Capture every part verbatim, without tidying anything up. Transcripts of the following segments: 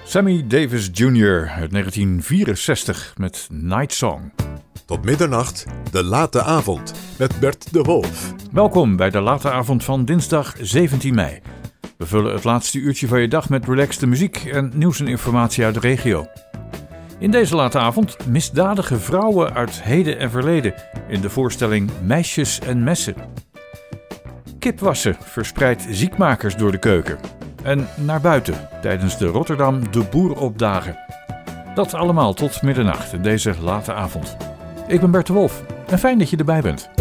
Sammy Davis junior uit negentien vierenzestig met Night Song. Tot middernacht, de late avond met Bert de Wolf. Welkom bij de late avond van dinsdag zeventien mei. We vullen het laatste uurtje van je dag met relaxte muziek en nieuws en informatie uit de regio. In deze late avond misdadige vrouwen uit heden en verleden in de voorstelling Meisjes en Messen. Kipwassen verspreidt ziekmakers door de keuken. En naar buiten tijdens de Rotterdam de Boeropdagen. Dat allemaal tot middernacht in deze late avond. Ik ben Bert de Wolf en fijn dat je erbij bent.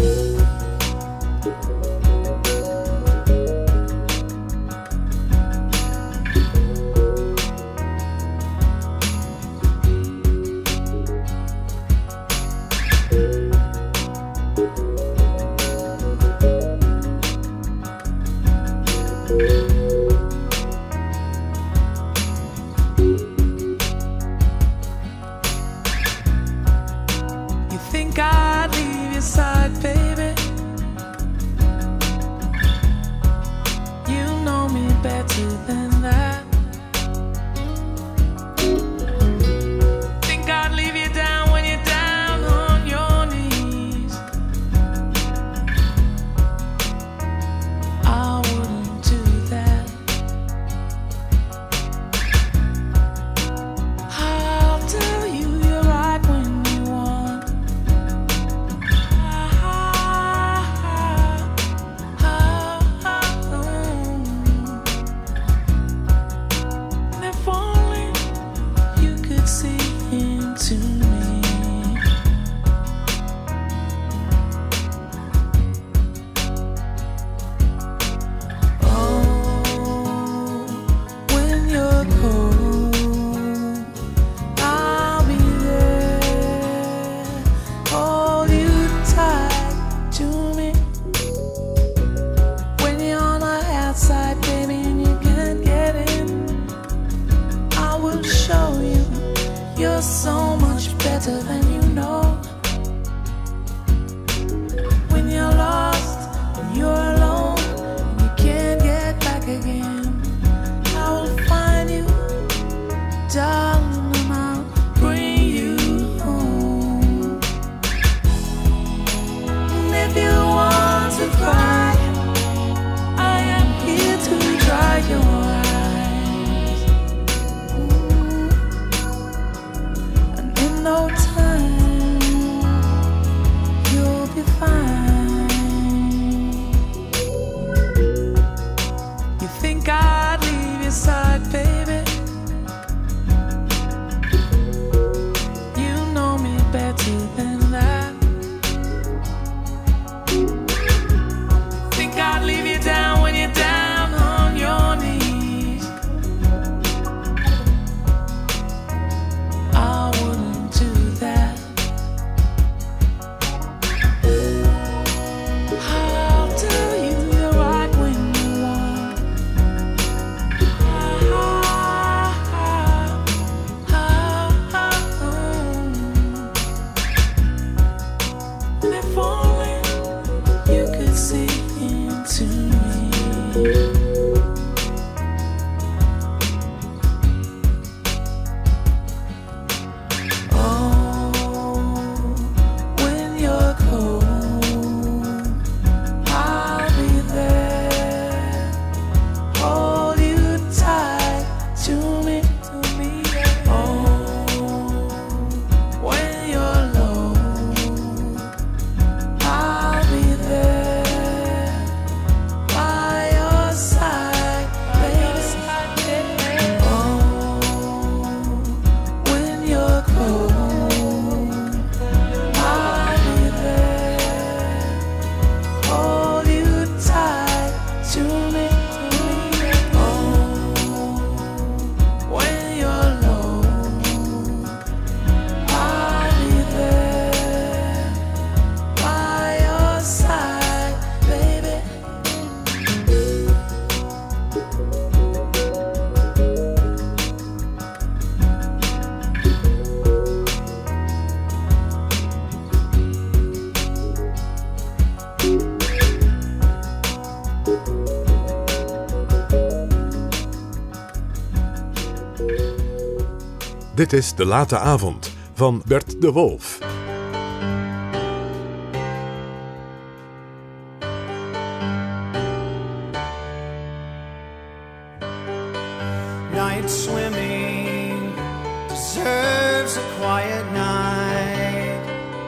Dit is De Late Avond van Bert de Wolf. Night swimming deserves a quiet night.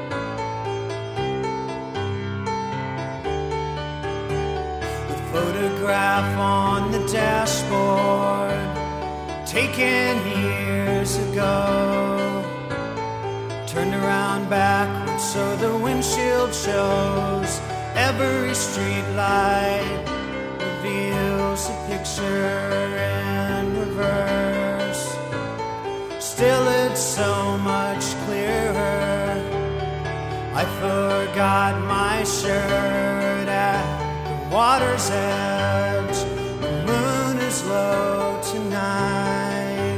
The photograph on the dashboard, taken years ago, turned around backwards so the windshield shows. Every street light reveals a picture in reverse. Still it's so much clearer. I forgot my shirt at the water's edge. The moon is low tonight.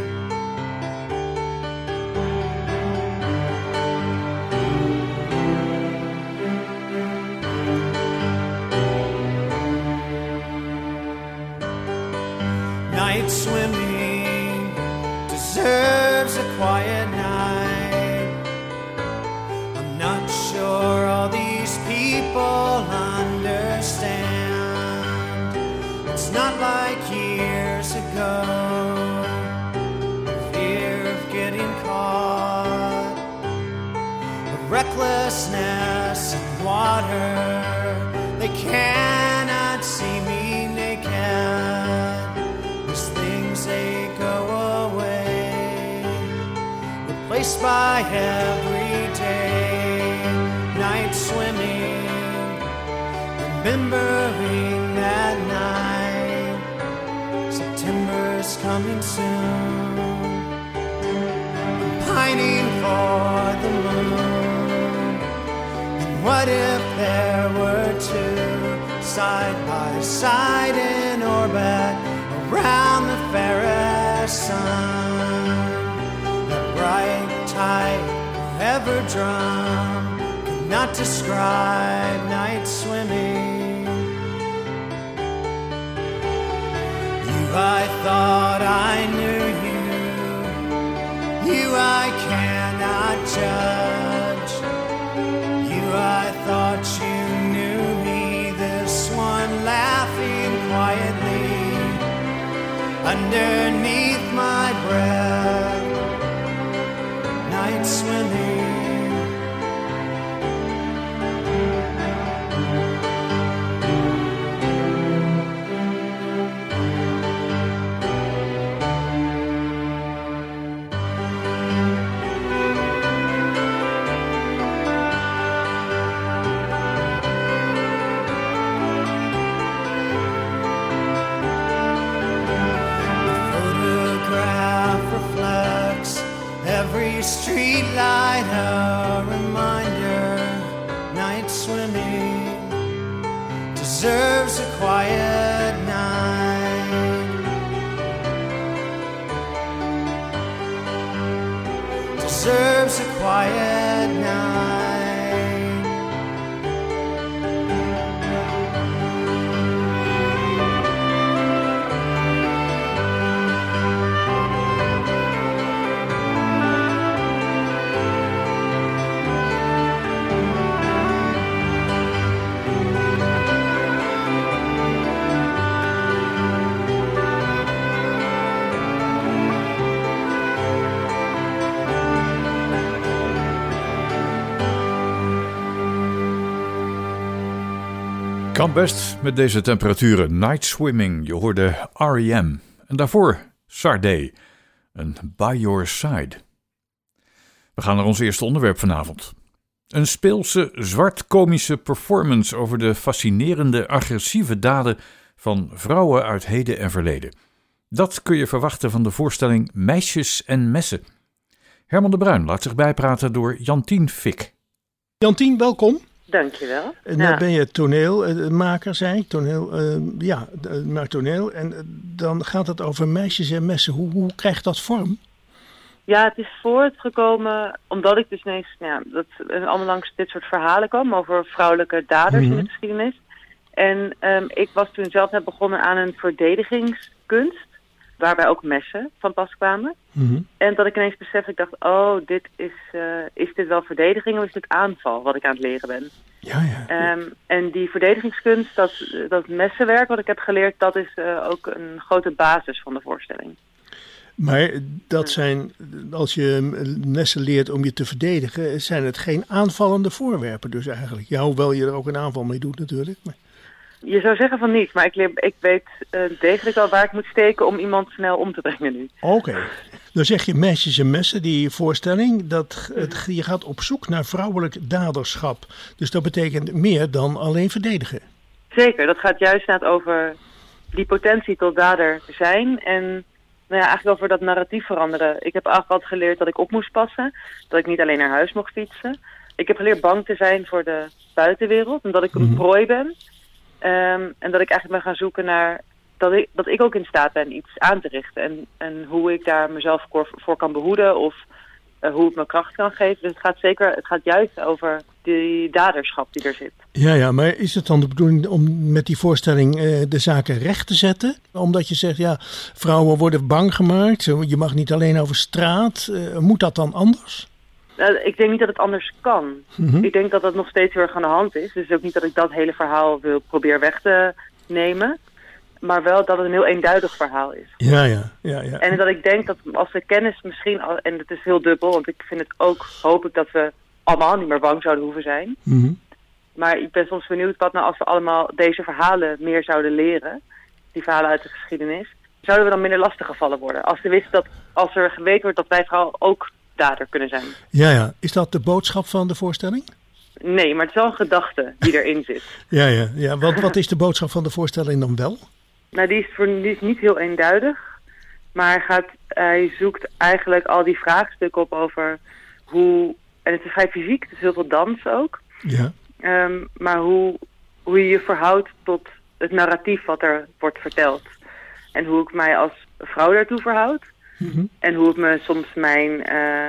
Night swimming deserves a quiet night. I'm not sure all these people understand. It's not like years ago, the fear of getting caught, the recklessness in water. They cannot see me naked. These things, they go away, replaced by everyday night swimming, remembering that night. September's coming soon. I'm pining for the moon. And what if there were two side by side in orbit around the fairest sun? That bright, tight, forever drum could not describe night swimming. You, I thought I knew you. You, I cannot judge. You, I thought you knew me. This one laughing quietly underneath my breath. Night swimming. Every street light a reminder. Night swimming deserves a quiet night. Deserves a quiet night. Kan best met deze temperaturen. Night Swimming, je hoorde R E M. En daarvoor Sade, een By Your Side. We gaan naar ons eerste onderwerp vanavond. Een speelse, zwart-komische performance over de fascinerende, agressieve daden van vrouwen uit heden en verleden. Dat kun je verwachten van de voorstelling Meisjes en Messen. Herman de Bruin laat zich bijpraten door Jantien Fik. Jantien, welkom. Dankjewel. En dan ja. ben je toneelmaker, zei ik. Toneel, uh, ja, maak toneel. En uh, dan gaat het over Meisjes en Messen. Hoe, hoe krijgt dat vorm? Ja, het is voortgekomen omdat ik dus ineens, ja, dat allemaal langs dit soort verhalen kwam over vrouwelijke daders mm-hmm. in de geschiedenis. En um, ik was toen zelf net begonnen aan een verdedigingskunst. waarbij ook messen van pas kwamen. Mm-hmm. En dat ik ineens besefte, ik dacht, oh, dit is, uh, is dit wel verdediging of is dit aanval wat ik aan het leren ben? Ja, ja. Um, en die verdedigingskunst, dat, dat messenwerk wat ik heb geleerd, dat is uh, ook een grote basis van de voorstelling. Maar dat zijn, als je messen leert om je te verdedigen, zijn het geen aanvallende voorwerpen dus eigenlijk. Ja, hoewel je er ook een aanval mee doet natuurlijk. Maar... Je zou zeggen van niet, maar ik, leer, ik weet uh, degelijk al waar ik moet steken om iemand snel om te brengen nu. Oké. Okay. Dan zeg je meisjes en messen, die voorstelling, dat het, je gaat op zoek naar vrouwelijk daderschap. Dus dat betekent meer dan alleen verdedigen. Zeker, dat gaat juist net over die potentie tot dader zijn en nou ja, eigenlijk over dat narratief veranderen. Ik heb eigenlijk altijd geleerd dat ik op moest passen, dat ik niet alleen naar huis mocht fietsen. Ik heb geleerd bang te zijn voor de buitenwereld, omdat ik een mm-hmm. prooi ben. Um, en dat ik eigenlijk ben gaan zoeken naar dat ik, dat ik ook in staat ben iets aan te richten. En, en hoe ik daar mezelf voor, voor kan behoeden of uh, hoe ik me kracht kan geven. Dus het gaat zeker, het gaat juist over die daderschap die er zit. Ja, ja, maar is het dan de bedoeling om met die voorstelling uh, de zaken recht te zetten? Omdat je zegt, ja, vrouwen worden bang gemaakt. Je mag niet alleen over straat. Uh, moet dat dan anders? Nou, ik denk niet dat het anders kan. Mm-hmm. Ik denk dat dat nog steeds heel erg aan de hand is. Dus ook niet dat ik dat hele verhaal wil proberen weg te nemen. Maar wel dat het een heel eenduidig verhaal is. Ja, ja, ja, ja. En dat ik denk dat als we kennis misschien... Al, en het is heel dubbel, want ik vind het ook... hoop ik dat we allemaal niet meer bang zouden hoeven zijn. Mm-hmm. Maar ik ben soms benieuwd wat nou als we allemaal deze verhalen meer zouden leren. Die verhalen uit de geschiedenis. Zouden we dan minder lastig gevallen worden? Als we wisten dat als er geweten wordt dat wij vrouwen ook dader kunnen zijn. Ja, ja. Is dat de boodschap van de voorstelling? Nee, maar het is wel een gedachte die erin zit. Ja, ja, ja. Wat, wat is de boodschap van de voorstelling dan wel? Nou, die is, voor, die is niet heel eenduidig. Maar hij, gaat, hij zoekt eigenlijk al die vraagstukken op over hoe... En het is vrij fysiek, het is heel veel dans ook. Ja. Um, maar hoe, hoe je je verhoudt tot het narratief wat er wordt verteld. En hoe ik mij als vrouw daartoe verhoud. Mm-hmm. En hoe het me soms mijn... Uh,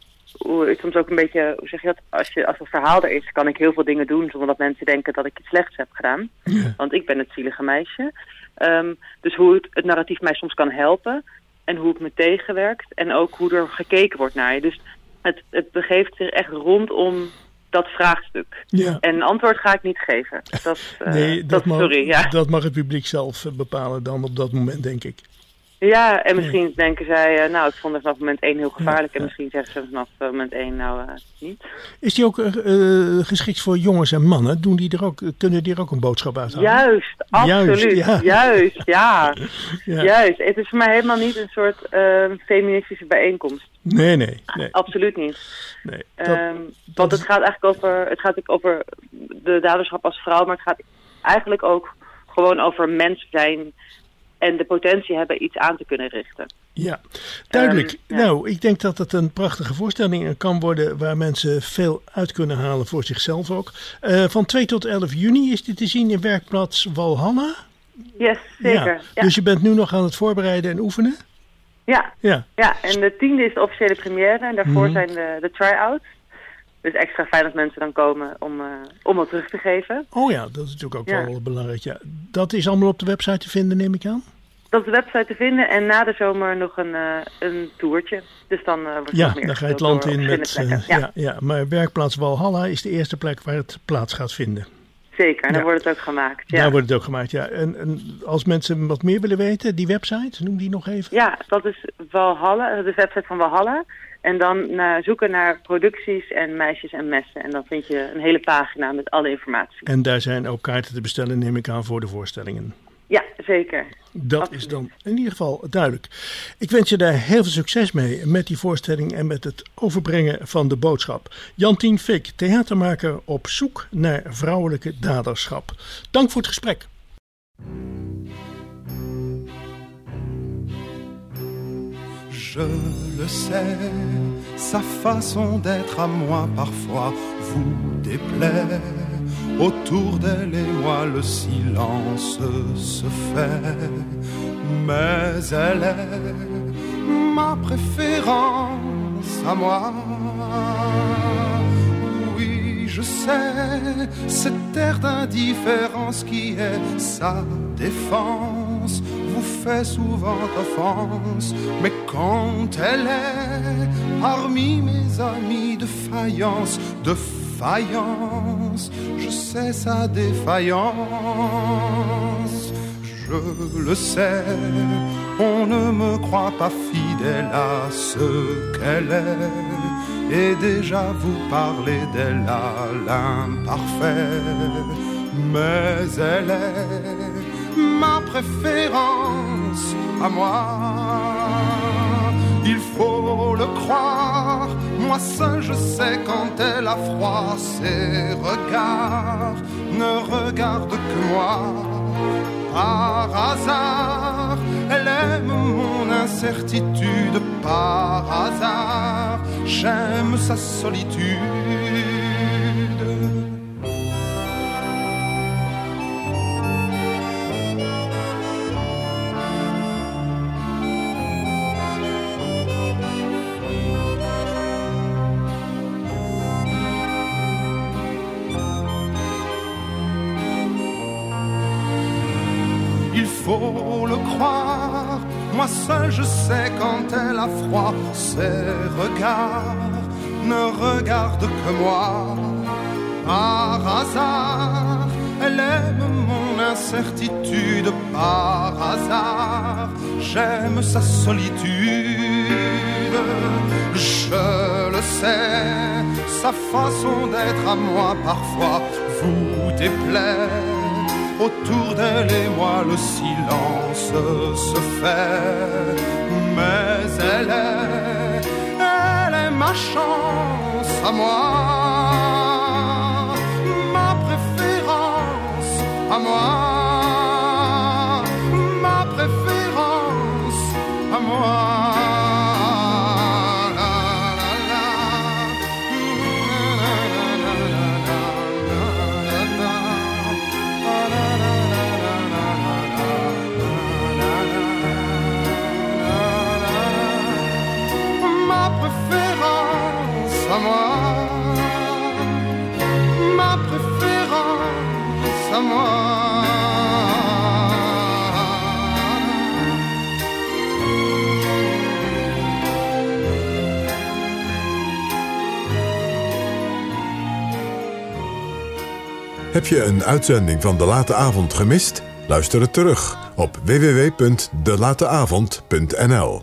hoe het soms ook een beetje... Hoe zeg je dat? Als, je, als het verhaal er is, kan ik heel veel dingen doen zonder dat mensen denken dat ik iets slechts heb gedaan. Yeah. Want ik ben het zielige meisje. Um, dus hoe het, het narratief mij soms kan helpen. En hoe het me tegenwerkt. En ook hoe er gekeken wordt naar je. Dus het, het begeeft zich echt rondom dat vraagstuk. Ja. En een antwoord ga ik niet geven. Dat, uh, nee, dat, dat, mag, sorry, ja. dat mag het publiek zelf bepalen dan op dat moment, denk ik. Ja, en misschien nee. denken zij, uh, nou, ik vond het vanaf moment één heel gevaarlijk. Ja, ja. En misschien zeggen ze vanaf uh, moment één, nou, uh, niet. Is die ook uh, geschikt voor jongens en mannen? Doen die er ook, kunnen die er ook een boodschap uit halen? Juist, absoluut. Juist, ja. Juist, ja. ja. Juist. Het is voor mij helemaal niet een soort uh, feministische bijeenkomst. Nee, nee. nee. Absoluut niet. Nee, dat, um, dat want het gaat eigenlijk over, het gaat over de daderschap als vrouw, maar het gaat eigenlijk ook gewoon over mens zijn en de potentie hebben iets aan te kunnen richten. Ja, duidelijk. Um, ja. Nou, ik denk dat het een prachtige voorstelling kan worden waar mensen veel uit kunnen halen voor zichzelf ook. Uh, van twee tot elf juni is dit te zien in Werkplaats Walhalla. Yes, zeker. Ja. Ja. Dus je bent nu nog aan het voorbereiden en oefenen? Ja, ja. ja. En de tiende is de officiële première en daarvoor mm-hmm. zijn de, de try-outs. Dus extra fijn dat mensen dan komen om, uh, om wat terug te geven. Oh ja, dat is natuurlijk ook ja. wel belangrijk. Ja. Dat is allemaal op de website te vinden, neem ik aan? Dat is de website te vinden en na de zomer nog een, uh, een toertje. Dus dan uh, wordt het ja, nog meer dan ga je het land in met... Uh, ja. Ja, ja, maar Werkplaats Walhalla is de eerste plek waar het plaats gaat vinden. Zeker, en dan ja. wordt het ook gemaakt. Ja. Daar wordt het ook gemaakt, ja. En, en als mensen wat meer willen weten, die website, noem die nog even. Ja, dat is Walhalla, de website van Walhalla. En dan naar, zoeken naar producties en meisjes en messen. En dan vind je een hele pagina met alle informatie. En daar zijn ook kaarten te bestellen, neem ik aan, voor de voorstellingen. Ja, zeker. Dat Absoluut. Is dan in ieder geval duidelijk. Ik wens je daar heel veel succes mee met die voorstelling en met het overbrengen van de boodschap. Jantien Fik, theatermaker op zoek naar vrouwelijke daderschap. Dank voor het gesprek. Je le sais, sa façon d'être à moi parfois vous déplaît. Autour d'elle et moi le silence se fait. Mais elle est ma préférence à moi. Oui, je sais, cette air d'indifférence qui est sa défense vous fait souvent offense. Mais quand elle est parmi mes amis de faïence, de faïence, je sais sa défaillance. Je le sais, on ne me croit pas fidèle à ce qu'elle est, et déjà vous parlez d'elle à l'imparfait. Mais elle est ma préférence à moi. Il faut le croire, moi seul je sais quand elle a froid. Ses regards ne regardent que moi. Par hasard, elle aime mon incertitude. Par hasard, j'aime sa solitude. Il faut le croire, moi seul je sais quand elle a froid. Ses regards ne regardent que moi. Par hasard, elle aime mon incertitude. Par hasard, j'aime sa solitude. Je le sais, sa façon d'être à moi parfois vous déplaît. Autour d'elle et moi le silence se fait. Mais elle est, elle est ma chance à moi. Ma préférence à moi. Ma préférence à moi. À moi, ma préférence à moi. Heb je een uitzending van De Late Avond gemist? Luister het terug op w w w punt de late avond punt n l.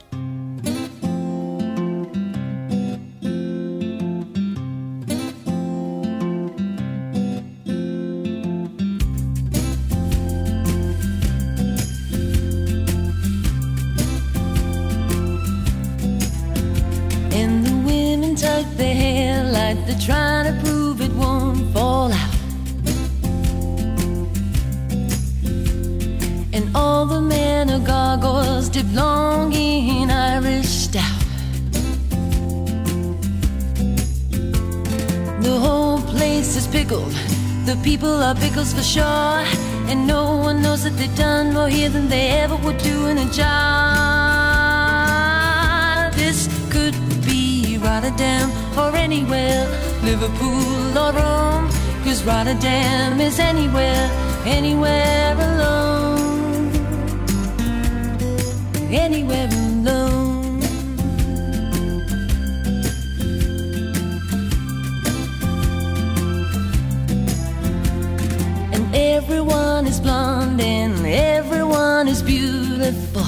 Trying to prove it won't fall out. And all the men are gargoyles dipped long in Irish stout. The whole place is pickled, the people are pickles for sure. And no one knows that they've done more here than they ever would do in a job. This could be Rotterdam or anywhere, Liverpool or Rome, 'cause Rotterdam is anywhere, anywhere alone, anywhere alone. And everyone is blonde and everyone is beautiful.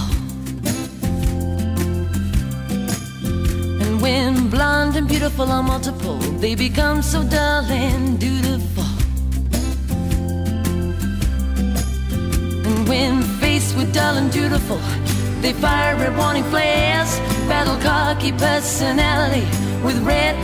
When blonde and beautiful are multiple, they become so dull and dutiful. And when faced with dull and dutiful, they fire red warning flares, battle cocky personality with red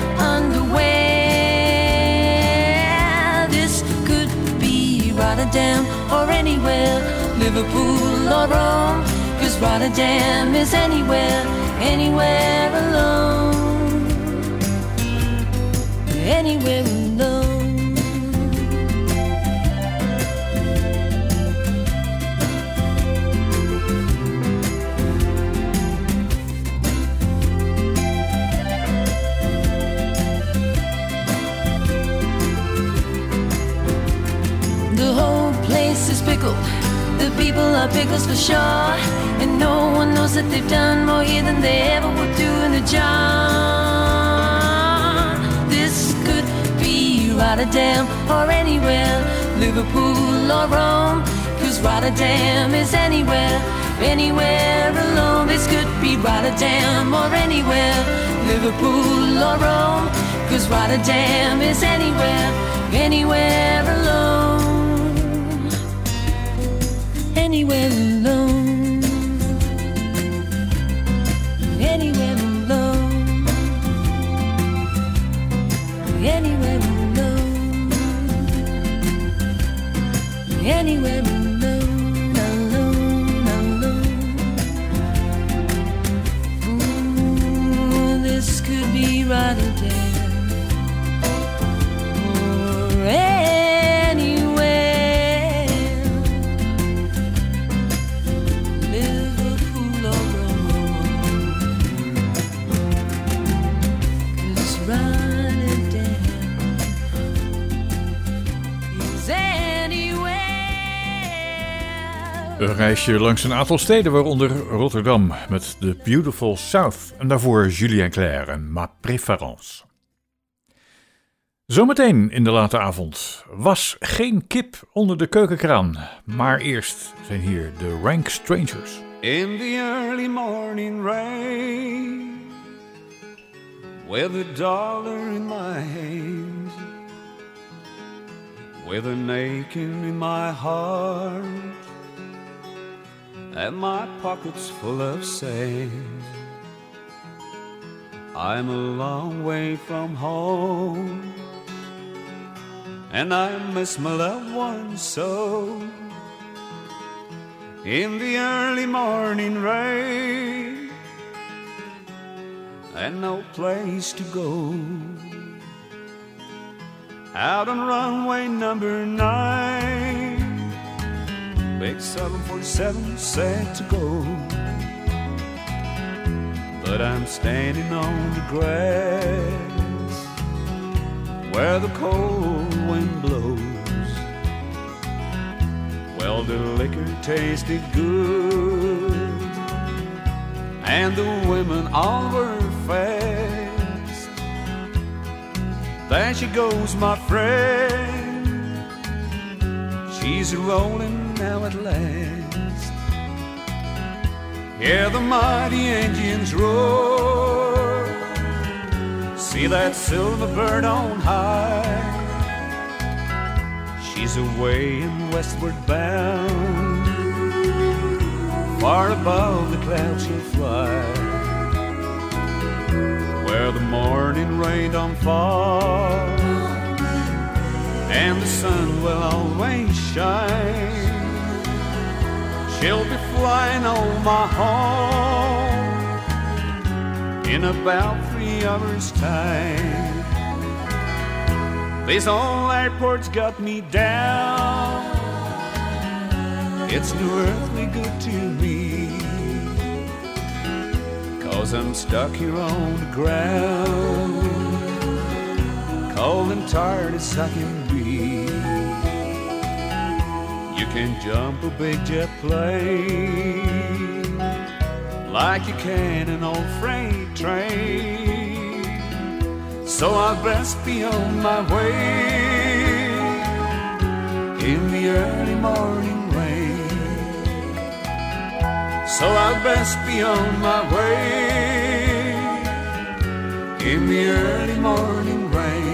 underwear. This could be Rotterdam or anywhere, Liverpool or Rome, 'cause Rotterdam is anywhere, anywhere alone, anywhere alone. The people are pickles for sure, and no one knows that they've done more here than they ever would do in a jar. This could be Rotterdam or anywhere, Liverpool or Rome, 'cause Rotterdam is anywhere, anywhere alone. This could be Rotterdam or anywhere, Liverpool or Rome, 'cause Rotterdam is anywhere, anywhere alone. Anywhere alone. Anywhere alone. Anywhere alone. Anywhere alone. Alone, alone. Ooh, this could be Rotterdam or anywhere, Liverpool or Rome, 'cause Rotterdam is anywhere. Een reisje langs een aantal steden, waaronder Rotterdam met The Beautiful South. En daarvoor Julien Clerc en Ma Préférence. Zometeen in de late avond. Was geen kip onder de keukenkraan. Maar eerst zijn hier de Rank Strangers. In the early morning rain, with a dollar in my hands, with an aching in my heart, and my pockets full of sand. I'm a long way from home, and I miss my loved ones so. In the early morning rain, and no place to go. Out on runway number nine, big seven forty-seven set to go. But I'm standing on the grass where the cold wind blows. Well, the liquor tasted good, and the women all were fast. There she goes, my friend, she's rolling now at last. Hear the mighty engines roar, see that silver bird on high. She's away and westward bound, far above the clouds she'll fly, where the morning rain don't fall, and the sun will always shine. She'll be flying on my home in about three hours' time. This old airport's got me down, it's no earthly good to me, 'cause I'm stuck here on the ground, cold and tired as I can be. You can jump a big jet plane like you can an old freight train, so I'll best be on my way in the early morning rain. So I'll best be on my way in the early morning rain.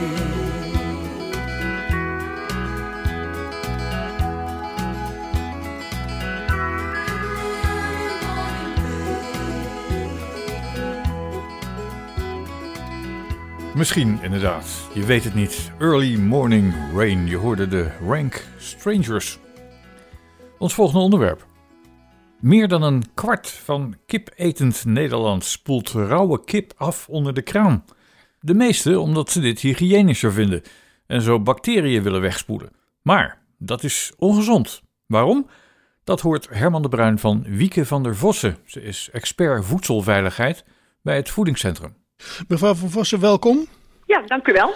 Misschien inderdaad, je weet het niet. Early Morning Rain, je hoorde de Rank Strangers. Ons volgende onderwerp. Meer dan een kwart van kipetend Nederland spoelt rauwe kip af onder de kraan. De meeste omdat ze dit hygiënischer vinden en zo bacteriën willen wegspoelen. Maar dat is ongezond. Waarom? Dat hoort Herman de Bruin van Wieke van der Vossen. Ze is expert voedselveiligheid bij het Voedingscentrum. Mevrouw van Vossen, welkom. Ja, dank u wel.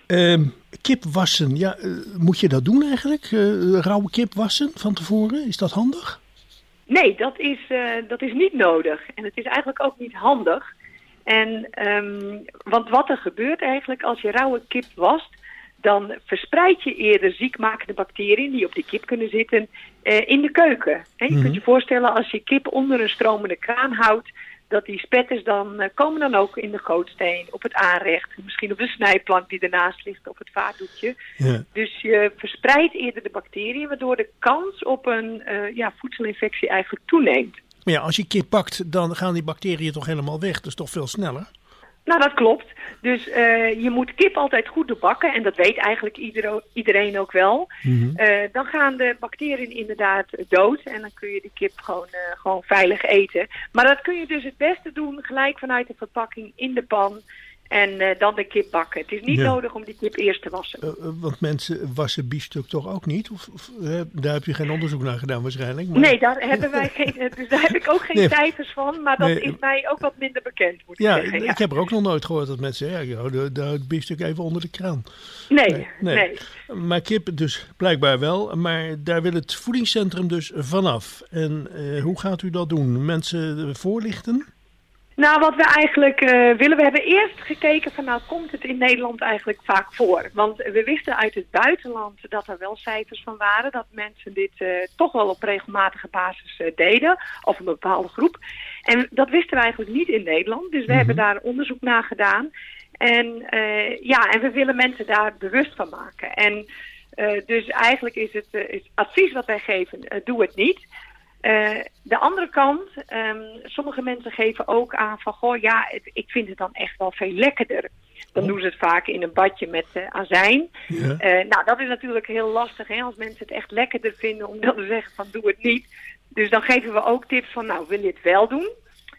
Uh, kip wassen, ja, uh, moet je dat doen eigenlijk? Uh, rauwe kip wassen van tevoren, is dat handig? Nee, dat is, uh, dat is niet nodig. En het is eigenlijk ook niet handig. En, um, want wat er gebeurt eigenlijk als je rauwe kip wast, dan verspreid je eerder ziekmakende bacteriën die op die kip kunnen zitten uh, in de keuken. He, je mm-hmm. kunt je voorstellen als je kip onder een stromende kraan houdt, dat die spetters dan uh, komen dan ook in de gootsteen, op het aanrecht, misschien op de snijplank die ernaast ligt, op het vaatdoekje. Ja. Dus je verspreidt eerder de bacteriën, waardoor de kans op een uh, ja, voedselinfectie eigenlijk toeneemt. Maar ja, als je kip bakt, dan gaan die bacteriën toch helemaal weg. Dat is toch veel sneller? Nou, dat klopt. Dus uh, je moet kip altijd goed doorbakken. En dat weet eigenlijk ieder, iedereen ook wel. Mm-hmm. Uh, dan gaan de bacteriën inderdaad dood. En dan kun je die kip gewoon, uh, gewoon veilig eten. Maar dat kun je dus het beste doen gelijk vanuit de verpakking in de pan. En uh, dan de kip bakken. Het is niet ja. nodig om die kip eerst te wassen. Uh, want mensen wassen biefstuk toch ook niet? Of, of uh, daar heb je geen onderzoek naar gedaan waarschijnlijk? Maar... Nee, daar hebben wij geen, dus daar heb ik ook geen nee. cijfers van. Maar dat nee. is mij ook wat minder bekend, moet ja, ik zeggen. Ja, ik heb er ook nog nooit gehoord dat mensen zeggen, ja, hou de, het biefstuk even onder de kraan. Nee, nee, nee, nee. Maar kip dus blijkbaar wel. Maar daar wil het voedingscentrum dus vanaf. En uh, hoe gaat u dat doen? Mensen voorlichten? Nou, wat we eigenlijk uh, willen, we hebben eerst gekeken van nou komt het in Nederland eigenlijk vaak voor. Want we wisten uit het buitenland dat er wel cijfers van waren, dat mensen dit uh, toch wel op regelmatige basis uh, deden, of een bepaalde groep. En dat wisten we eigenlijk niet in Nederland, dus we mm-hmm. hebben daar onderzoek naar gedaan. En uh, ja, en we willen mensen daar bewust van maken. En uh, dus eigenlijk is het uh, is advies wat wij geven, uh, doe het niet. Uh, de andere kant, um, sommige mensen geven ook aan van, goh ja, het, ik vind het dan echt wel veel lekkerder. Dan oh. doen ze het vaak in een badje met uh, azijn. Ja. Uh, nou, dat is natuurlijk heel lastig, hè, als mensen het echt lekkerder vinden om dan te zeggen van, doe het niet. Dus dan geven we ook tips van, nou, wil je het wel doen?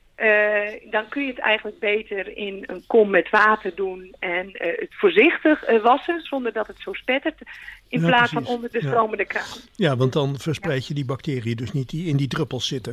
Uh, dan kun je het eigenlijk beter in een kom met water doen en uh, het voorzichtig uh, wassen, zonder dat het zo spettert, in ja, plaats precies. van onder de stromende ja. kraan. Ja, want dan verspreid je die bacteriën dus niet die in die druppels zitten.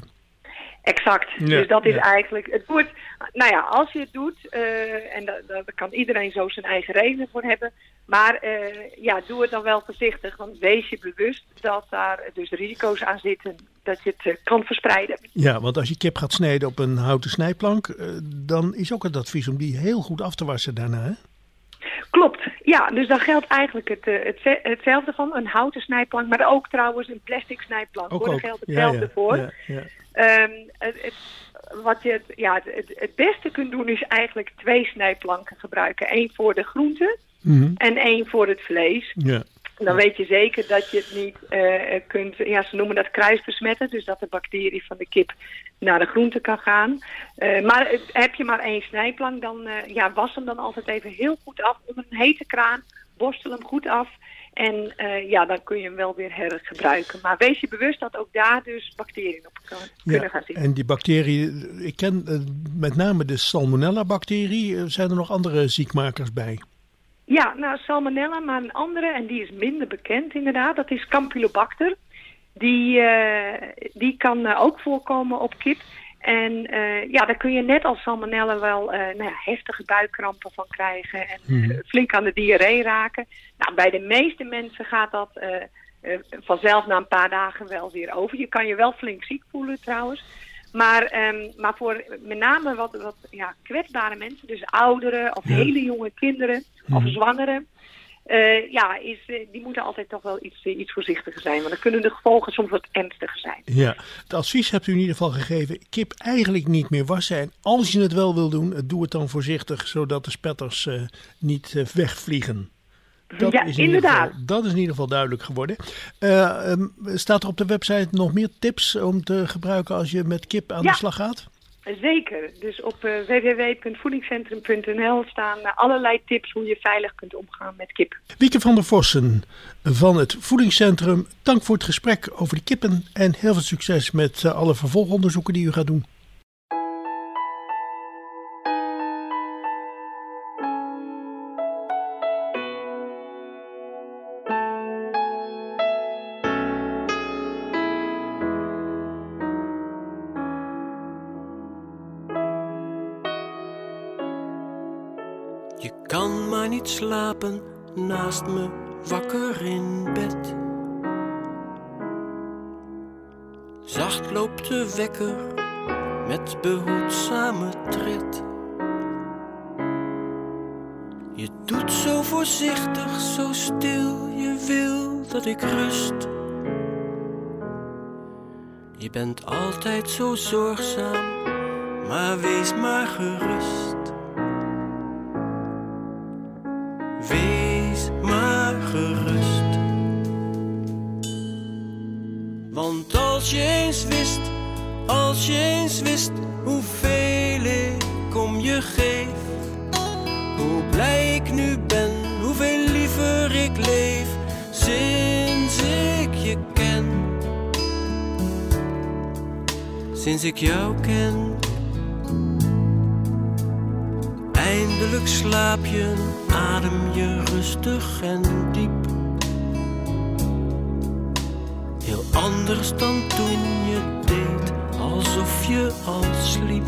Exact. Ja, dus dat is ja. eigenlijk, het wordt, nou ja, als je het doet, uh, en daar kan iedereen zo zijn eigen reden voor hebben, maar uh, ja, doe het dan wel voorzichtig, want wees je bewust dat daar dus risico's aan zitten, dat je het uh, kan verspreiden. Ja, want als je kip gaat snijden op een houten snijplank, uh, dan is ook het advies om die heel goed af te wassen daarna, hè? Klopt, ja, dus dan geldt eigenlijk het, uh, het, hetzelfde van een houten snijplank, maar ook trouwens een plastic snijplank, hoor, daar geldt hetzelfde ja, ja, voor. Ja, ja. Um, het, het, wat je ja, het, het beste kunt doen is eigenlijk twee snijplanken gebruiken. Eén voor de groenten mm-hmm. en één voor het vlees. Ja. Dan weet je zeker dat je het niet uh, kunt, ja, ze noemen dat kruisbesmetten, dus dat de bacterie van de kip naar de groente kan gaan. Uh, maar uh, heb je maar één snijplank, dan uh, ja, was hem dan altijd even heel goed af onder een hete kraan, borstel hem goed af. En uh, ja, dan kun je hem wel weer hergebruiken. Maar wees je bewust dat ook daar dus bacteriën op kan, kunnen ja, gaan zitten. En die bacteriën, ik ken uh, met name de salmonella-bacterie. Uh, zijn er nog andere ziekmakers bij? Ja, nou salmonella, maar een andere, en die is minder bekend inderdaad, dat is Campylobacter. Die, uh, die kan uh, ook voorkomen op kip. En uh, ja, daar kun je net als salmonella wel uh, nou ja, heftige buikkrampen van krijgen en uh, hmm. flink aan de diarree raken. Nou, bij de meeste mensen gaat dat uh, uh, vanzelf na een paar dagen wel weer over. Je kan je wel flink ziek voelen trouwens. Maar, um, maar voor met name wat, wat ja, kwetsbare mensen, dus ouderen of ja. hele jonge kinderen hmm. of zwangeren. Uh, ja, is, uh, die moeten altijd toch wel iets, uh, iets voorzichtiger zijn. Want dan kunnen de gevolgen soms wat ernstiger zijn. Ja, het advies hebt u in ieder geval gegeven. Kip eigenlijk niet meer wassen. En als je het wel wil doen, doe het dan voorzichtig. Zodat de spetters uh, niet uh, wegvliegen. Dat ja, is inderdaad. Geval, dat is in ieder geval duidelijk geworden. Uh, um, staat er op de website nog meer tips om te gebruiken als je met kip aan ja. de slag gaat? Zeker. Dus op uh, w w w punt voedingscentrum punt n l staan uh, allerlei tips hoe je veilig kunt omgaan met kip. Wieke van der Vossen van het Voedingscentrum, dank voor het gesprek over de kippen en heel veel succes met uh, alle vervolgonderzoeken die u gaat doen. Je kan maar niet slapen naast me wakker in bed. Zacht loopt de wekker met behoedzame tred. Je doet zo voorzichtig, zo stil, je wil dat ik rust. Je bent altijd zo zorgzaam, maar wees maar gerust. Wees maar gerust. Want als je eens wist, als je eens wist hoeveel ik om je geef, hoe blij ik nu ben, hoeveel liever ik leef sinds ik je ken. Sinds ik jou ken. Eindelijk slaap je, adem je rustig en diep. Heel anders dan toen je deed, alsof je al sliep.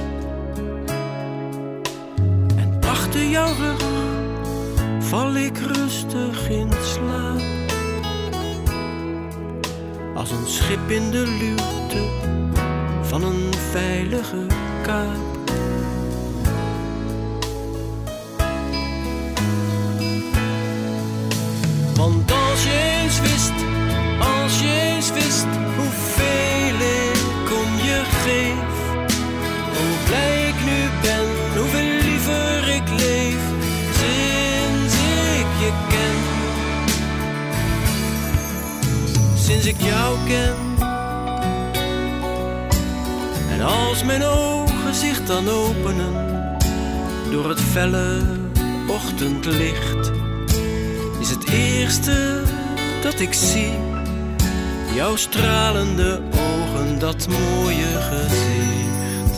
En achter jouw rug val ik rustig in slaap. Als een schip in de luwte van een veilige kaap. Want als je eens wist, als je eens wist hoeveel ik om je geef, hoe blij ik nu ben, hoeveel liever ik leef sinds ik je ken. Sinds ik jou ken. En als mijn ogen zich dan openen door het felle ochtendlicht, is het eerste dat ik zie jouw stralende ogen, dat mooie gezicht.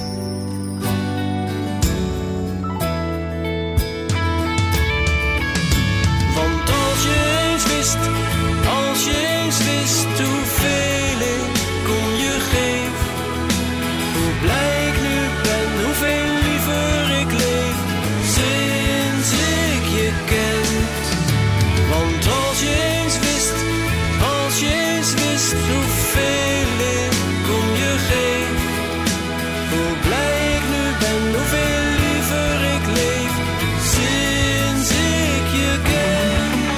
Want als je eens wist, als je eens wist hoeveel ik om je geef, hoe blij ik nu ben, hoeveel liever ik leef sinds ik je ken. Want als je eens wist, als je eens wist hoeveel ik om je geef, hoe blij ik nu ben, hoeveel liever ik leef sinds ik je ken.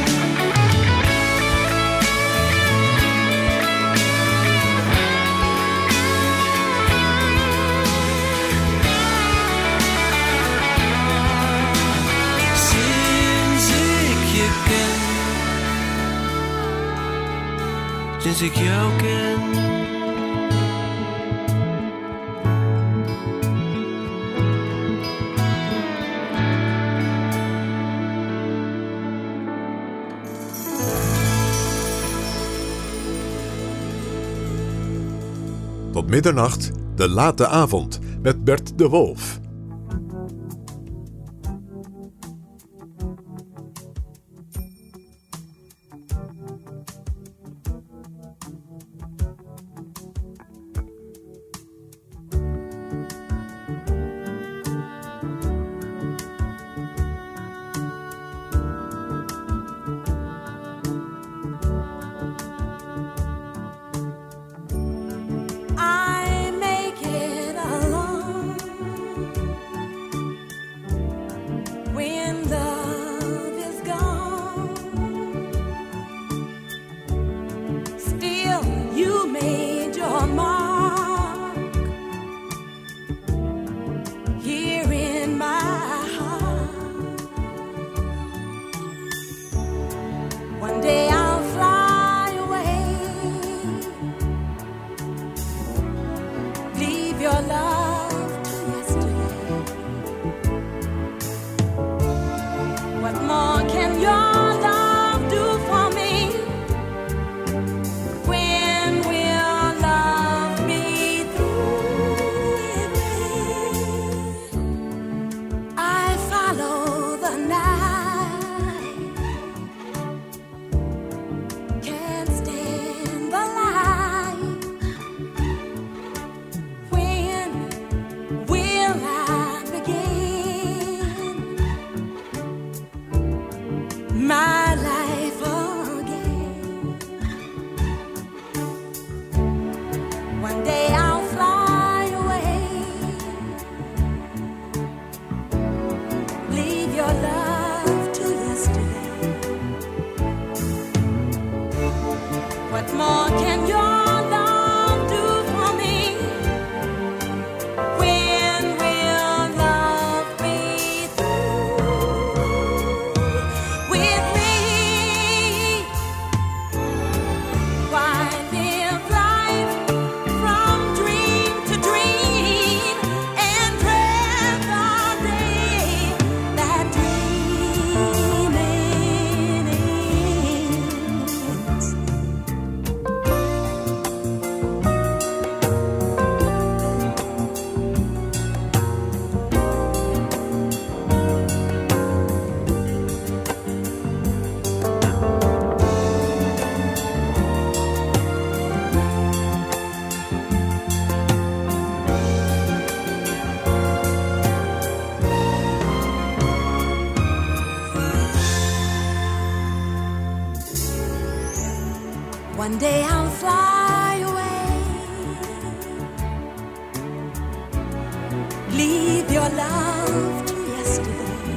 Sinds ik je ken. Sinds ik jou ken. Tot middernacht, de late avond met Bert de Wolf. I make it alone. One day I'll fly away. Leave your love to yesterday. What more can your love do for me? When will love be through with me? Why live life from dream to dream and dread the day that dreaming ends? One day I'll fly away. Leave your love to yesterday.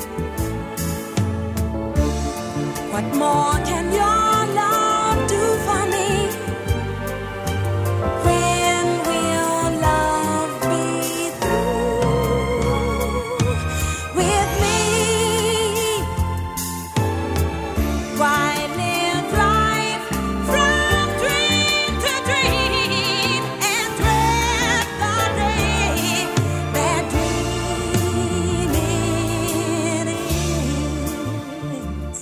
What more can your love do for me? When will love be through with me? Why live life from dream to dream and dread the day that dreaming ends?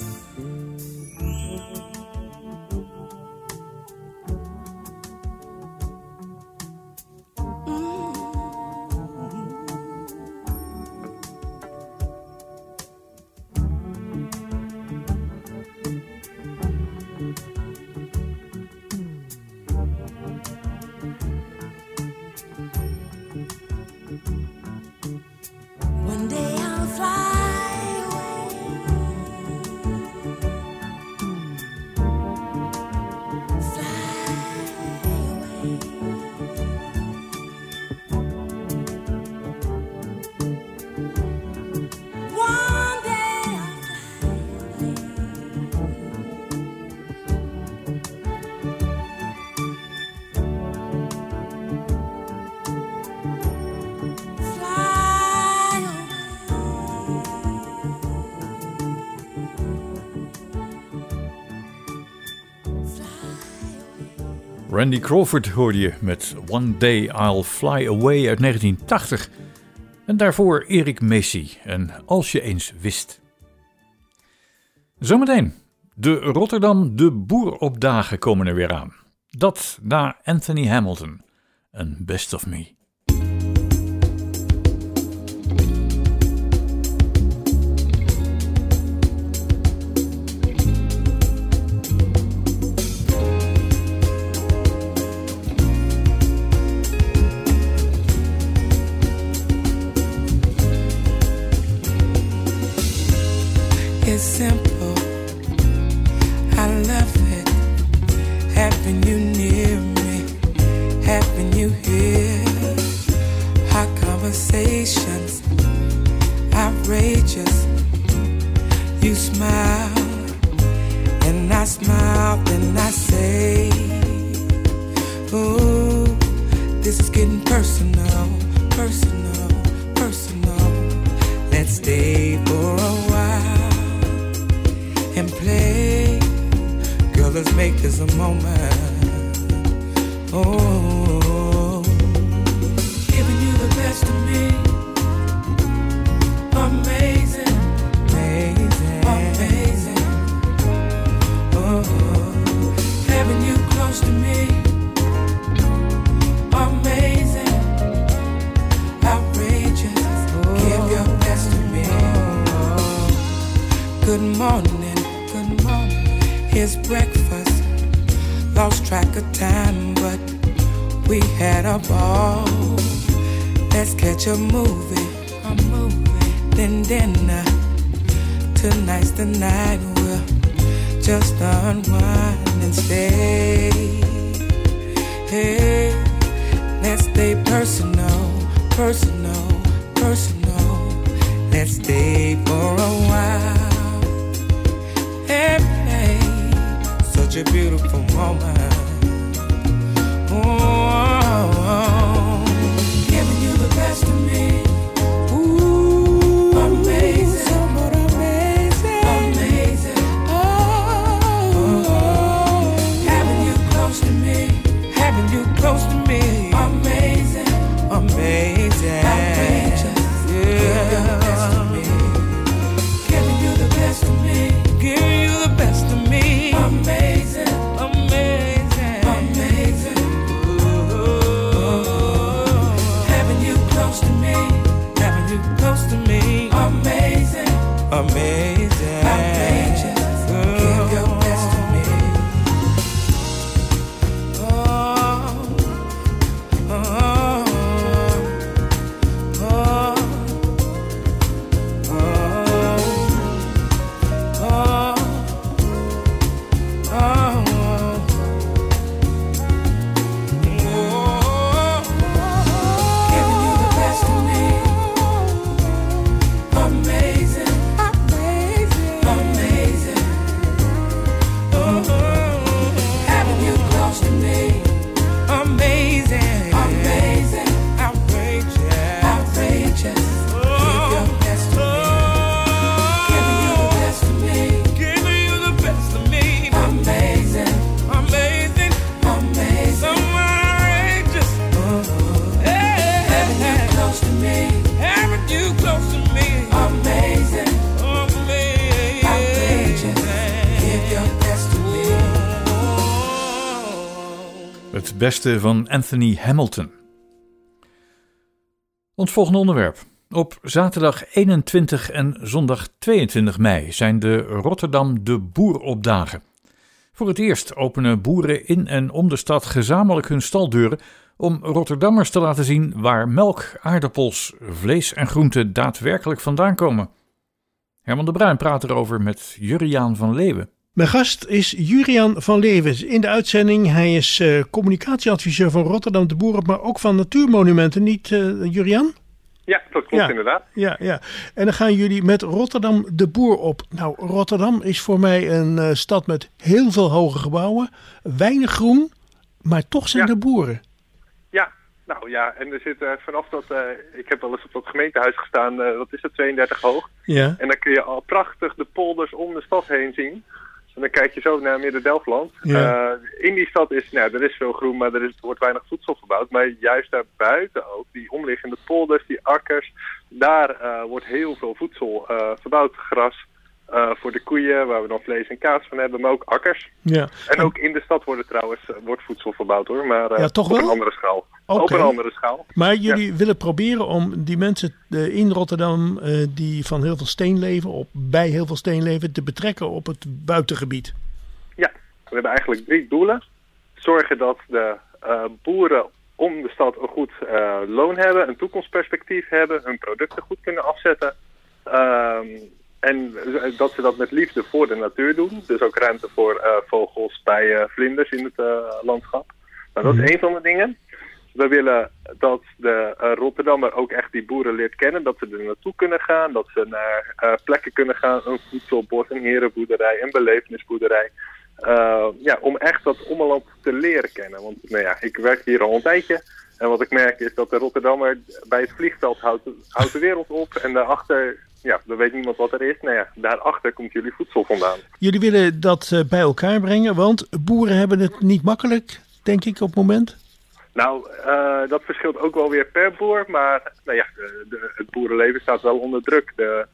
One day I'll fly away. Fly away. One day I'll fly away. Fly Randy Crawford hoorde je met One Day I'll Fly Away uit negentien tachtig. En daarvoor Erik Macy en Als je eens wist. Zometeen, de Rotterdam de Boeropdagen komen er weer aan. Dat na Anthony Hamilton en Best of Me. It's simple, I love it, having you near me, having you here. Hot conversations, outrageous. You smile, and I smile, and I say, ooh, this is getting personal, personal, personal. Let's stay for a while and play. Girl, let's make this a moment. Oh, giving you the best of me. Amazing, amazing, amazing. Oh, having you close to me. Amazing, outrageous. Oh, give your best to me. Oh, good morning, good morning. Here's breakfast. Lost track of time, but we had a ball. Let's catch a movie, a movie, then dinner. Tonight's the night we'll just unwind and stay. Hey. Let's stay personal, personal, personal. Let's stay for a while. Hey, hey, such a beautiful moment. Oh, oh, oh. Giving you the best of me. Ooh, amazing, somewhat amazing, amazing. Oh, oh, oh, having you close to me, having you close to me. Amazing, amazing, outrageous. Yeah, giving you the best of me, giving you the best of me, giving you the best of me. Amazing, amazing, amazing. Close to me, amazing, amazing, outrageous. Give your best to me. Oh, oh, oh, oh, oh, oh, giving you the best of me. Amazing, amazing, amazing. Oh, having you close to me. Amazing, amazing, outrageous, outrageous. Give your best to me. Giving you the best of me. Giving you the best of me. Amazing, amazing, amazing. Somewhere outrageous. Having you close to me. Having you close to me. Amazing, amazing, outrageous. Give your best to me. Het beste van Anthony Hamilton. Ons volgende onderwerp. Op zaterdag eenentwintig en zondag tweeëntwintig mei zijn de Rotterdam de Boeropdagen. Voor het eerst openen boeren in en om de stad gezamenlijk hun staldeuren om Rotterdammers te laten zien waar melk, aardappels, vlees en groenten daadwerkelijk vandaan komen. Herman de Bruin praat erover met Juriaan van Leeuwen. Mijn gast is Juriaan van Leeuwen in de uitzending. Hij is uh, communicatieadviseur van Rotterdam de Boer, maar ook van Natuurmonumenten, niet uh, Juriaan? Ja, dat klopt ja, inderdaad. Ja, ja. En dan gaan jullie met Rotterdam de Boer op. Nou, Rotterdam is voor mij een uh, stad met heel veel hoge gebouwen, weinig groen, maar toch zijn ja. er boeren. Ja, nou ja, en er zit uh, vanaf dat, uh, ik heb wel eens op dat gemeentehuis gestaan, uh, wat is het, tweeëndertig hoog. Ja. En dan kun je al prachtig de polders om de stad heen zien. En dan kijk je zo naar Midden-Delfland. Ja. Uh, in die stad is, nou, er is veel groen, maar er, is, er wordt weinig voedsel verbouwd. Maar juist daarbuiten ook, die omliggende polders, die akkers, daar uh, wordt heel veel voedsel uh, verbouwd. Gras uh, voor de koeien, waar we dan vlees en kaas van hebben, maar ook akkers. Ja. En ook in de stad wordt trouwens uh, wordt voedsel verbouwd hoor, maar uh, ja, toch op wel? een andere schaal. Okay. Op een andere schaal. Maar jullie ja. willen proberen om die mensen uh, in Rotterdam uh, die van heel veel steen leven, of bij heel veel steen leven, te betrekken op het buitengebied. Ja, we hebben eigenlijk drie doelen. Zorgen dat de uh, boeren om de stad een goed uh, loon hebben, een toekomstperspectief hebben, hun producten goed kunnen afzetten. Um, en dat ze dat met liefde voor de natuur doen. Dus ook ruimte voor uh, vogels, bijen, vlinders in het uh, landschap. Nou, dat is één van de dingen. We willen dat de uh, Rotterdammer ook echt die boeren leert kennen. Dat ze er naartoe kunnen gaan. Dat ze naar uh, plekken kunnen gaan. Een voedselbord, een herenboerderij, een belevenisboerderij. Uh, ja, om echt dat ommeland te leren kennen. Want nou ja, ik werk hier al een tijdje. En wat ik merk is dat de Rotterdammer bij het vliegveld houdt, houdt de wereld op. En daarachter, ja, dan weet niemand wat er is. Nou ja, daarachter komt jullie voedsel vandaan. Jullie willen dat uh, bij elkaar brengen. Want boeren hebben het niet makkelijk, denk ik, op het moment. Nou, uh, dat verschilt ook wel weer per boer, maar nou ja, de, de, het boerenleven staat wel onder druk. De,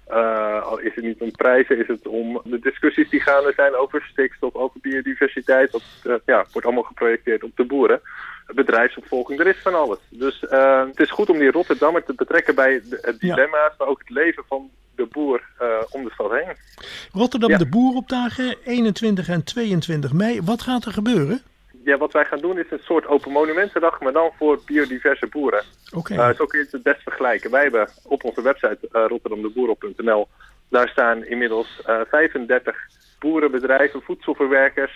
uh, al is het niet om prijzen, is het om de discussies die gaande zijn over stikstof, over biodiversiteit. Dat uh, ja, wordt allemaal geprojecteerd op de boeren. Bedrijfsopvolging, er is van alles. Dus uh, het is goed om die Rotterdammer te betrekken bij de, het dilemma's, ja. maar ook het leven van de boer uh, om de stad heen. Rotterdam ja. de Boeropdagen, eenentwintig en tweeëntwintig mei. Wat gaat er gebeuren? Ja, wat wij gaan doen is een soort open monumentendag, maar dan voor biodiverse boeren. Okay. Uh, zo kun je het het best vergelijken. Wij hebben op onze website uh, rotterdam de boer punt n l, daar staan inmiddels uh, vijfendertig boerenbedrijven, voedselverwerkers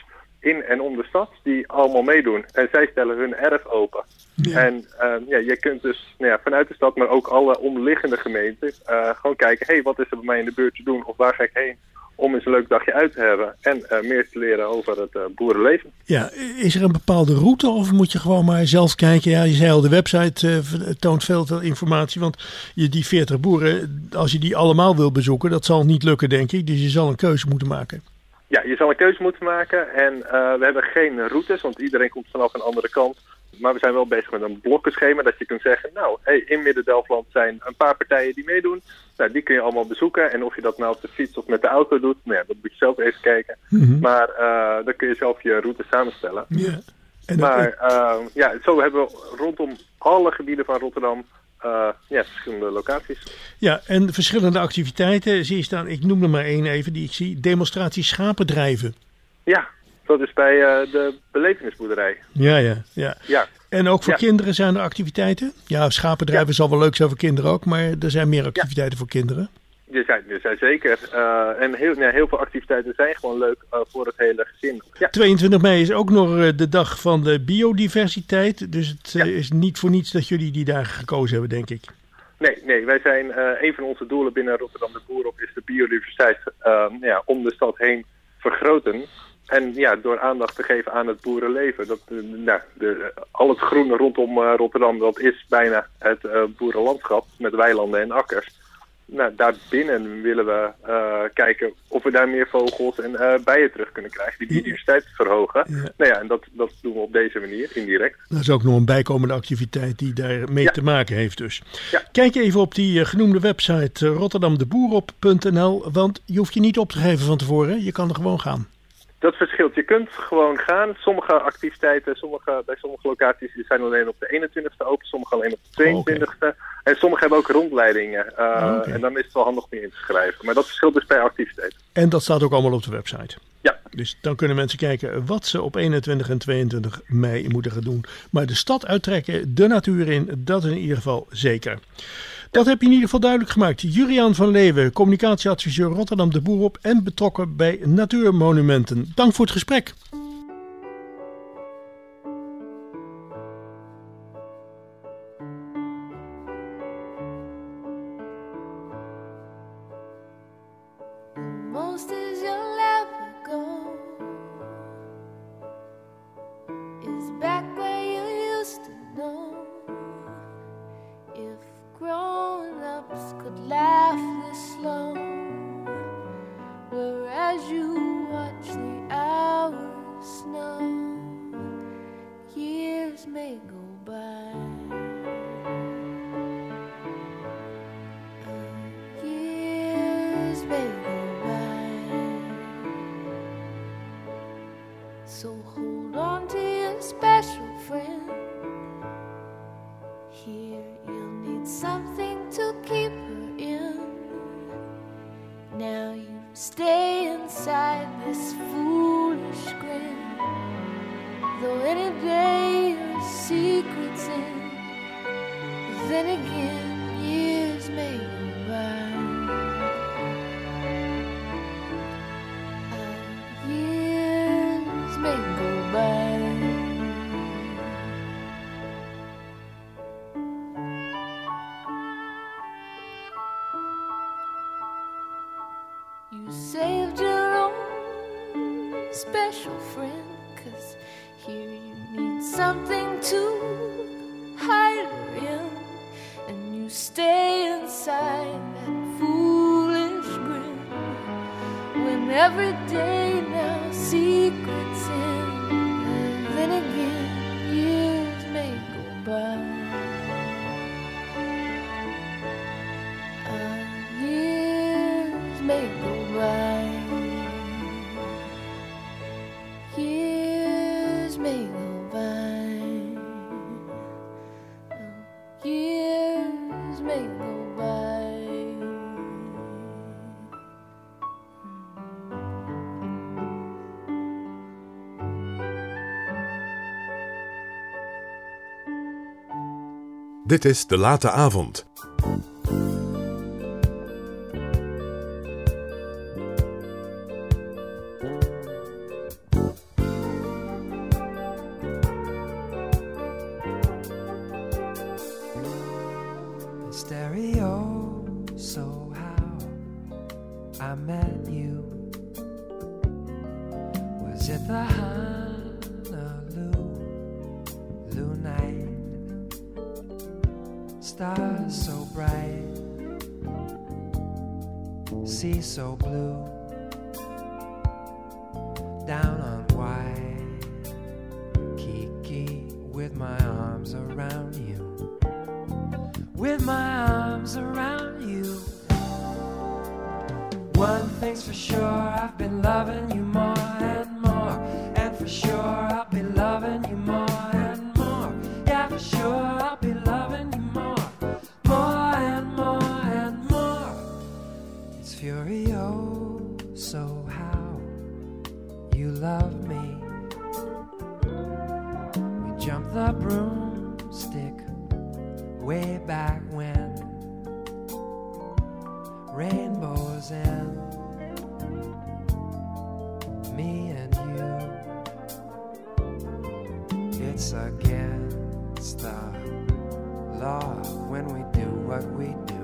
in en om de stad die allemaal meedoen. En zij stellen hun erf open. Ja. En uh, ja, je kunt dus nou ja, vanuit de stad, maar ook alle omliggende gemeenten, uh, gewoon kijken, hé, hey, wat is er bij mij in de buurt te doen? Of waar ga ik heen? Om eens een leuk dagje uit te hebben en uh, meer te leren over het uh, boerenleven. Ja, is er een bepaalde route of moet je gewoon maar zelf kijken? Ja, je zei al, de website uh, toont veel, veel informatie. Want je, die veertig boeren, als je die allemaal wil bezoeken, dat zal niet lukken, denk ik. Dus je zal een keuze moeten maken. Ja, je zal een keuze moeten maken. En uh, we hebben geen routes, want iedereen komt vanaf een andere kant. Maar we zijn wel bezig met een blokkenschema dat je kunt zeggen, nou, hey, in Midden-Delfland zijn een paar partijen die meedoen. Nou, die kun je allemaal bezoeken. En of je dat nou op de fiets of met de auto doet, nou ja, dat moet je zelf even kijken. Mm-hmm. Maar uh, dan kun je zelf je route samenstellen. Yeah. En maar uh, ja, zo hebben we rondom alle gebieden van Rotterdam uh, ja, verschillende locaties. Ja, en verschillende activiteiten zie je staan. Ik noem er maar één even die ik zie. Demonstratie schapendrijven. Ja. Dat is bij uh, de belevenisboerderij. Ja, ja, ja. ja. En ook voor ja. kinderen zijn er activiteiten? Ja, schapendrijven ja. zal wel leuk zijn voor kinderen ook, maar er zijn meer activiteiten ja. voor kinderen. Er zijn, er zijn zeker. Uh, en heel, nee, heel veel activiteiten zijn gewoon leuk uh, voor het hele gezin. Ja. tweeëntwintig mei is ook nog uh, de dag van de biodiversiteit. Dus het uh, ja. is niet voor niets dat jullie die dagen gekozen hebben, denk ik. Nee, nee, wij zijn, uh, een van onze doelen binnen Rotterdam de Boer op is de biodiversiteit uh, ja, om de stad heen vergroten. En ja, door aandacht te geven aan het boerenleven. Dat, nou, de, al het groene rondom uh, Rotterdam, dat is bijna het uh, boerenlandschap met weilanden en akkers. Nou, daarbinnen willen we uh, kijken of we daar meer vogels en uh, bijen terug kunnen krijgen. Die biodiversiteit verhogen. Ja. Nou ja, en dat, dat doen we op deze manier, indirect. Dat is ook nog een bijkomende activiteit die daarmee ja. te maken heeft dus. Ja. Kijk even op die uh, genoemde website uh, rotterdam de boer op punt n l. Want je hoeft je niet op te geven van tevoren. Je kan er gewoon gaan. Dat verschilt. Je kunt gewoon gaan. Sommige activiteiten, sommige, bij sommige locaties zijn alleen op de eenentwintigste open, sommige alleen op de tweeëntwintigste. Oh, okay. En sommige hebben ook rondleidingen. Uh, oh, okay. En dan is het wel handig om je in te schrijven. Maar dat verschilt dus per activiteit. En dat staat ook allemaal op de website? Ja. Dus dan kunnen mensen kijken wat ze op eenentwintig en tweeëntwintig mei moeten gaan doen. Maar de stad uittrekken, de natuur in, dat is in ieder geval zeker. Dat heb je in ieder geval duidelijk gemaakt. Juriaan van Leeuwen, communicatieadviseur Rotterdam de Boer op en betrokken bij Natuurmonumenten. Dank voor het gesprek. Most as you'll ever go is back where you used to know. If grown-ups could laugh this slow, whereas you watch the hours snow, years may go by, uh, years may go by, so hold on to your special friend. Here you'll need something to keep her in. Now you stay inside this foolish grin, though any day your secret's in. Then again, years may go by, uh, years may go by. You saved your own special friend, 'cause here you need something to hide her in, and you stay inside that foolish grin, when every day now secrets in, and then again years may go by, uh, years may go by, years may go by, years may go by. Dit is De Late Avond. stars so bright, sea so blue, down on Waikiki with my arms around you, with my arms around you. One thing's for sure, I've been loving you more and more, and for sure I'll be loving you more and more. Yeah, for sure I'll be loving you more, more and more and more. It's furioso how you love me. We jumped the broomstick way back when, rainbows and me and you. It's against the law when we do what we do,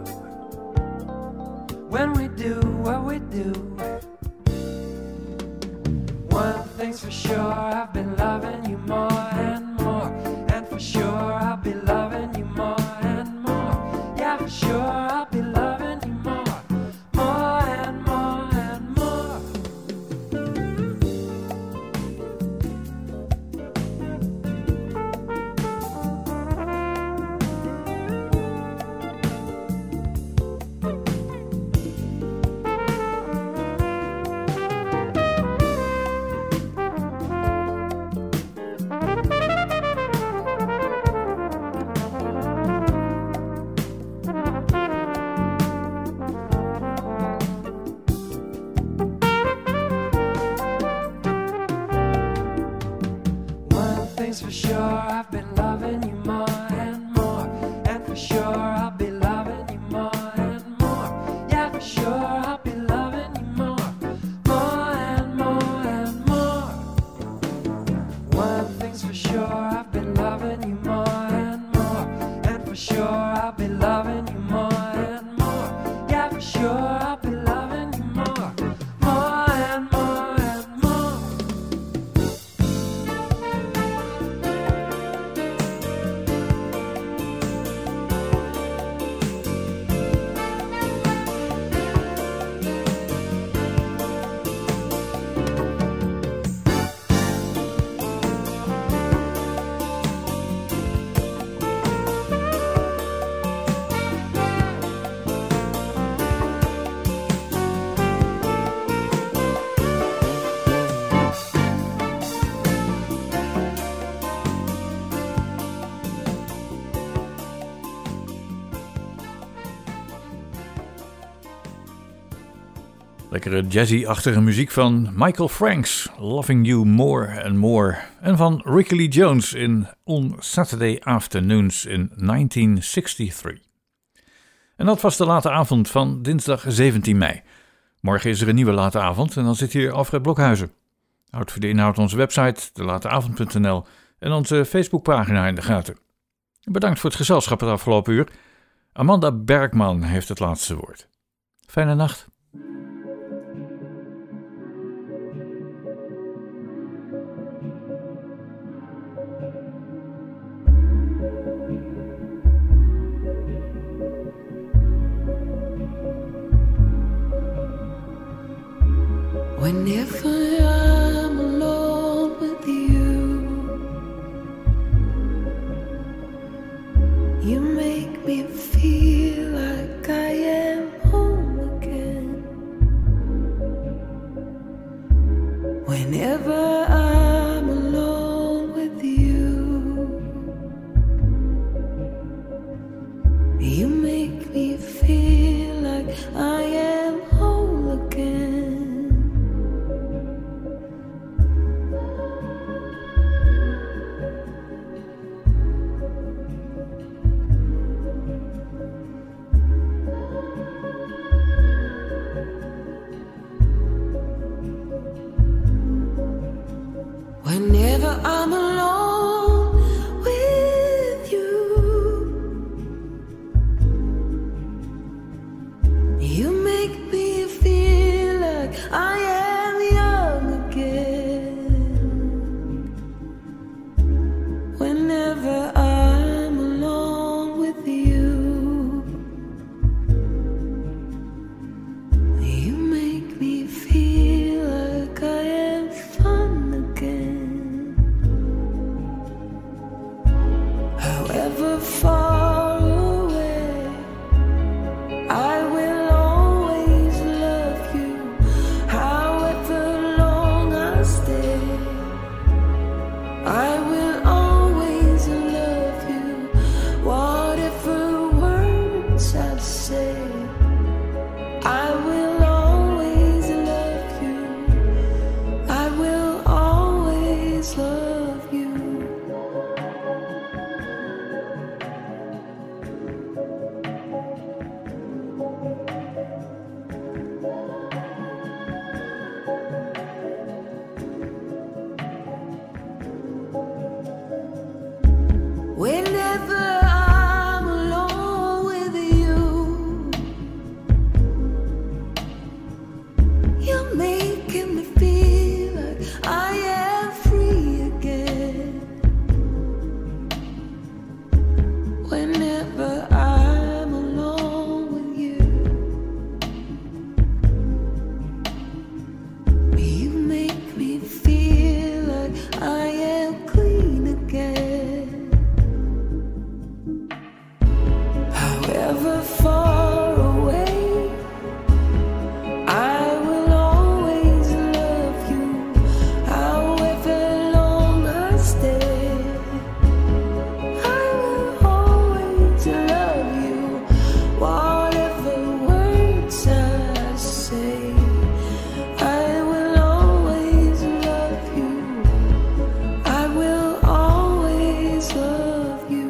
when we do what we do. One thing's for sure, I've been loving you more and more, and for sure I'll be loving you more and more. Yeah, for sure I'll be loving you more, more and more and more. For sure I've been loving you more and more, and for sure I'll be loving you more and more. Yeah, for sure I'll be loving you more, more and more and more. One thing's for sure, I've been loving you more and more, and for sure I'll be loving you more and more. Yeah, for sure I'll be loving you more, more and more and more. Lekkere jazzy-achtige muziek van Michael Franks, Loving You More and More. En van Ricky Lee Jones in On Saturday Afternoons in negentien drieënzestig. En dat was de late avond van dinsdag zeventien mei. Morgen is er een nieuwe late avond en dan zit hier Alfred Blokhuizen. Houd voor de inhoud onze website, de late avond punt n l en onze Facebookpagina in de gaten. Bedankt voor het gezelschap het afgelopen uur. Amanda Bergman heeft het laatste woord. Fijne nacht. Whenever I'm alone with you, you make me feel like I am home again. Whenever I'm alone with you, you make me feel like I am whole again. Whenever I'm alone with you, whenever I'm alone with you. You make me feel like I am clean again. However far away, I will always love you. However long I stay, I will always love you. Whatever words I say, I will always love you. I will always love you.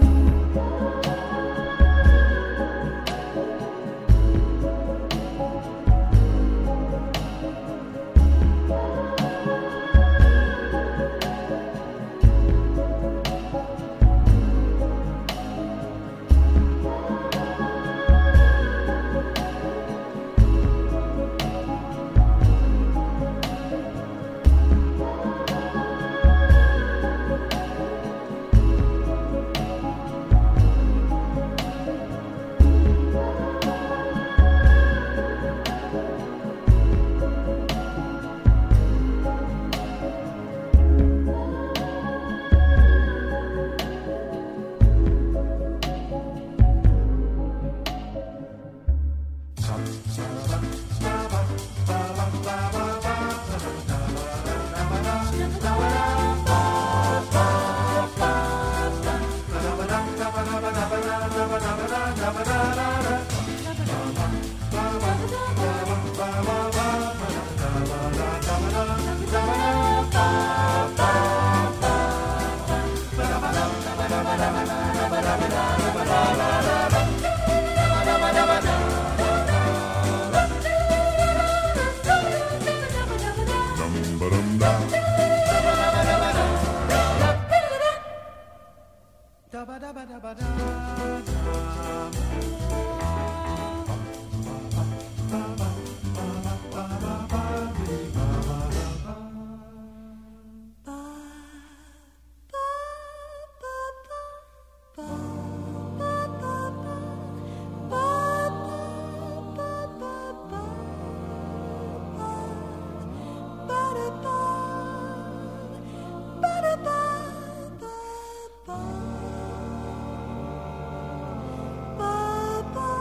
Ba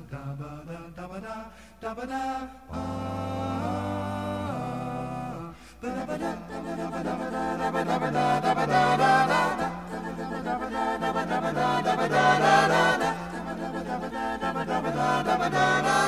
Da